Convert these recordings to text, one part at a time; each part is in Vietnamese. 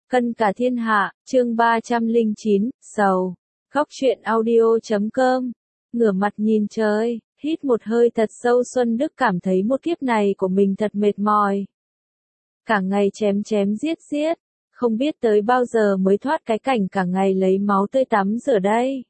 Cân cả thiên hạ, chương 309, sầu. Góc truyện audio.com. Ngửa mặt nhìn trời, hít một hơi thật sâu, Xuân Đức cảm thấy một kiếp này của mình thật mệt mỏi. Cả ngày chém chém giết giết, không biết tới bao giờ mới thoát cái cảnh cả ngày lấy máu tươi tắm rửa đây.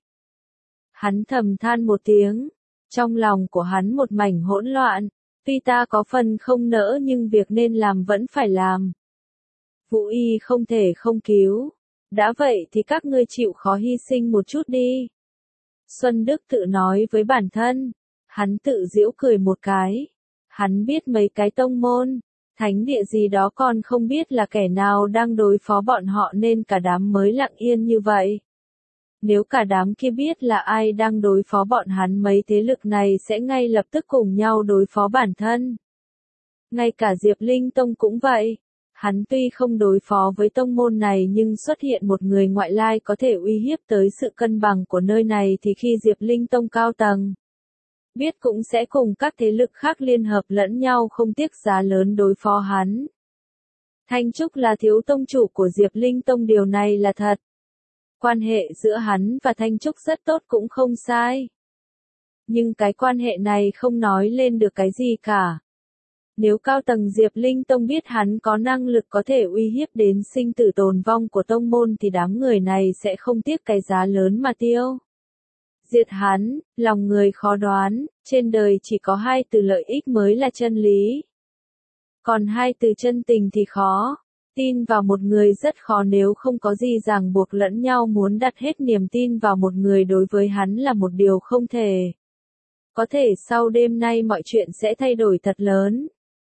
Hắn thầm than một tiếng, trong lòng của hắn một mảnh hỗn loạn, tuy ta có phần không nỡ nhưng việc nên làm vẫn phải làm. Vũ y không thể không cứu. Đã vậy thì các ngươi chịu khó hy sinh một chút đi. Xuân Đức tự nói với bản thân. Hắn tự giễu cười một cái. Hắn biết mấy cái tông môn, thánh địa gì đó còn không biết là kẻ nào đang đối phó bọn họ nên cả đám mới lặng yên như vậy. Nếu cả đám kia biết là ai đang đối phó bọn hắn, mấy thế lực này sẽ ngay lập tức cùng nhau đối phó bản thân. Ngay cả Diệp Linh Tông cũng vậy. Hắn tuy không đối phó với tông môn này nhưng xuất hiện một người ngoại lai có thể uy hiếp tới sự cân bằng của nơi này thì khi Diệp Linh Tông cao tầng biết cũng sẽ cùng các thế lực khác liên hợp lẫn nhau không tiếc giá lớn đối phó hắn. Thanh Trúc là thiếu tông chủ của Diệp Linh Tông, điều này là thật. Quan hệ giữa hắn và Thanh Trúc rất tốt cũng không sai. Nhưng cái quan hệ này không nói lên được cái gì cả. Nếu cao tầng Diệp Linh Tông biết hắn có năng lực có thể uy hiếp đến sinh tử tồn vong của tông môn thì đám người này sẽ không tiếc cái giá lớn mà tiêu. Diệt hắn, lòng người khó đoán, trên đời chỉ có hai từ lợi ích mới là chân lý. Còn hai từ chân tình thì khó. Tin vào một người rất khó nếu không có gì ràng buộc lẫn nhau, muốn đặt hết niềm tin vào một người đối với hắn là một điều không thể. Có thể sau đêm nay mọi chuyện sẽ thay đổi thật lớn.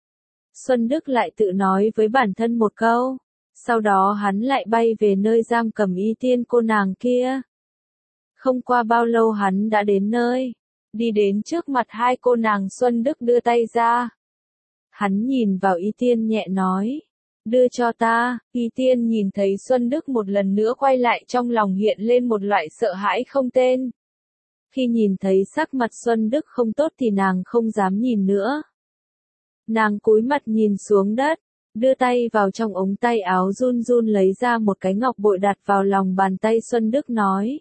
Xuân Đức lại tự nói với bản thân một câu. Sau đó hắn lại bay về nơi giam cầm Y Tiên cô nàng kia. Không qua bao lâu hắn đã đến nơi. Đi đến trước mặt hai cô nàng, Xuân Đức đưa tay ra. Hắn nhìn vào Y Tiên nhẹ nói. Đưa cho ta. Y Tiên nhìn thấy Xuân Đức một lần nữa quay lại, trong lòng hiện lên một loại sợ hãi không tên. Khi nhìn thấy sắc mặt Xuân Đức không tốt thì nàng không dám nhìn nữa. Nàng cúi mặt nhìn xuống đất, đưa tay vào trong ống tay áo run run lấy ra một cái ngọc bội đặt vào lòng bàn tay. Xuân Đức nói.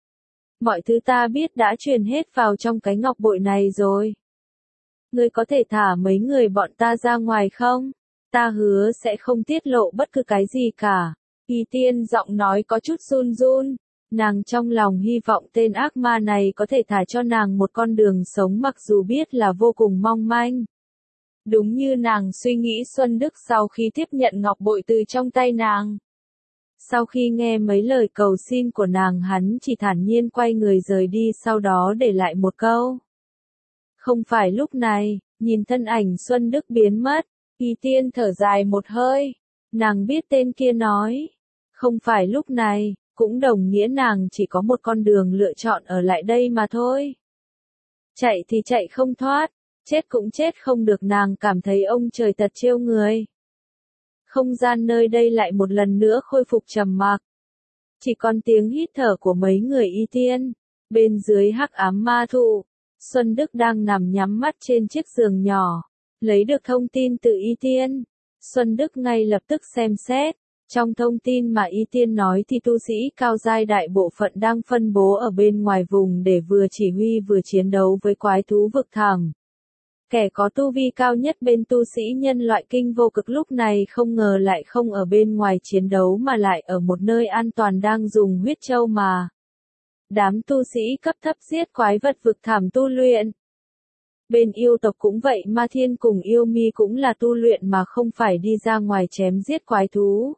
Mọi thứ ta biết đã truyền hết vào trong cái ngọc bội này rồi. Ngươi có thể thả mấy người bọn ta ra ngoài không? Ta hứa sẽ không tiết lộ bất cứ cái gì cả. Y Tiên giọng nói có chút run run. Nàng trong lòng hy vọng tên ác ma này có thể thả cho nàng một con đường sống mặc dù biết là vô cùng mong manh. Đúng như nàng suy nghĩ, Xuân Đức sau khi tiếp nhận ngọc bội từ trong tay nàng. Sau khi nghe mấy lời cầu xin của nàng, hắn chỉ thản nhiên quay người rời đi, sau đó để lại một câu. Không phải lúc này. Nhìn thân ảnh Xuân Đức biến mất, Y Tiên thở dài một hơi. Nàng biết tên kia nói. Không phải lúc này, cũng đồng nghĩa nàng chỉ có một con đường lựa chọn, ở lại đây mà thôi. Chạy thì chạy không thoát. Chết cũng chết không được. Nàng cảm thấy ông trời thật trêu người. Không gian nơi đây lại một lần nữa khôi phục trầm mặc. Chỉ còn tiếng hít thở của mấy người Y Tiên. Bên dưới hắc ám ma thụ, Xuân Đức đang nằm nhắm mắt trên chiếc giường nhỏ. Lấy được thông tin từ Y Tiên, Xuân Đức ngay lập tức xem xét. Trong thông tin mà Y Tiên nói thì tu sĩ cao giai đại bộ phận đang phân bố ở bên ngoài vùng để vừa chỉ huy vừa chiến đấu với quái thú vực thẳm. Kẻ có tu vi cao nhất bên tu sĩ nhân loại Kinh Vô Cực lúc này không ngờ lại không ở bên ngoài chiến đấu mà lại ở một nơi an toàn đang dùng huyết châu mà. Đám tu sĩ cấp thấp giết quái vật vực thẳm tu luyện. Bên yêu tộc cũng vậy, Ma Thiên cùng Yêu Mi cũng là tu luyện mà không phải đi ra ngoài chém giết quái thú.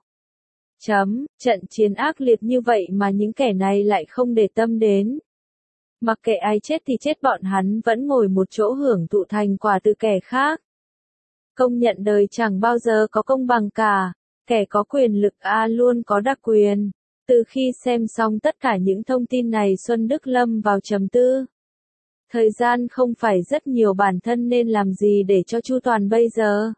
Trận chiến ác liệt như vậy mà những kẻ này lại không để tâm đến. Mặc kệ ai chết thì chết, bọn hắn vẫn ngồi một chỗ hưởng thụ thành quả từ kẻ khác. Công nhận đời chẳng bao giờ có công bằng cả. Kẻ có quyền lực luôn có đặc quyền. Từ khi xem xong tất cả những thông tin này, Xuân Đức lâm vào trầm tư. Thời gian không phải rất nhiều, bản thân nên làm gì để cho chu toàn bây giờ.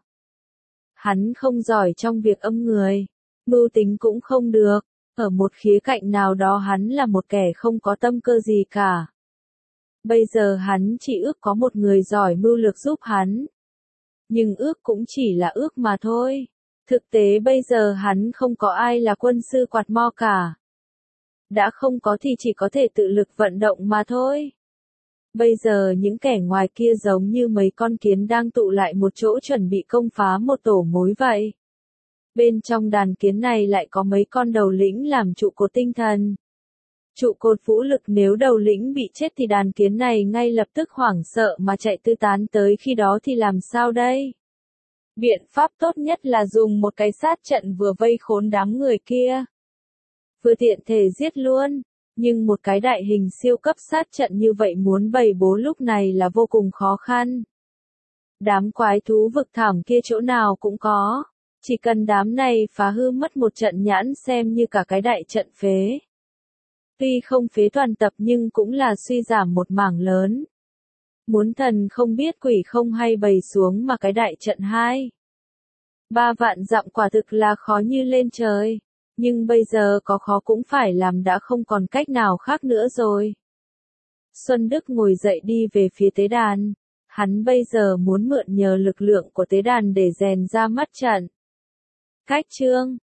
Hắn không giỏi trong việc âm người. Mưu tính cũng không được. Ở một khía cạnh nào đó hắn là một kẻ không có tâm cơ gì cả. Bây giờ hắn chỉ ước có một người giỏi mưu lược giúp hắn. Nhưng ước cũng chỉ là ước mà thôi. Thực tế bây giờ hắn không có ai là quân sư quạt mo cả. Đã không có thì chỉ có thể tự lực vận động mà thôi. Bây giờ những kẻ ngoài kia giống như mấy con kiến đang tụ lại một chỗ chuẩn bị công phá một tổ mối vậy. Bên trong đàn kiến này lại có mấy con đầu lĩnh làm trụ cột tinh thần. Trụ cột vũ lực, nếu đầu lĩnh bị chết thì đàn kiến này ngay lập tức hoảng sợ mà chạy tứ tán tới, khi đó thì làm sao đây? Biện pháp tốt nhất là dùng một cái sát trận vừa vây khốn đám người kia, vừa tiện thể giết luôn. Nhưng một cái đại hình siêu cấp sát trận như vậy muốn bày bố lúc này là vô cùng khó khăn. Đám quái thú vực thảm kia chỗ nào cũng có. Chỉ cần đám này phá hư mất một trận nhãn xem như cả cái đại trận phế. Tuy không phế toàn tập nhưng cũng là suy giảm một mảng lớn. Muốn thần không biết quỷ không hay bày xuống mà cái đại trận 2-3 vạn dặm quả thực là khó như lên trời. Nhưng bây giờ có khó cũng phải làm, đã không còn cách nào khác nữa rồi. Xuân Đức ngồi dậy đi về phía tế đàn. Hắn bây giờ muốn mượn nhờ lực lượng của tế đàn để rèn ra mắt trận. Cách chương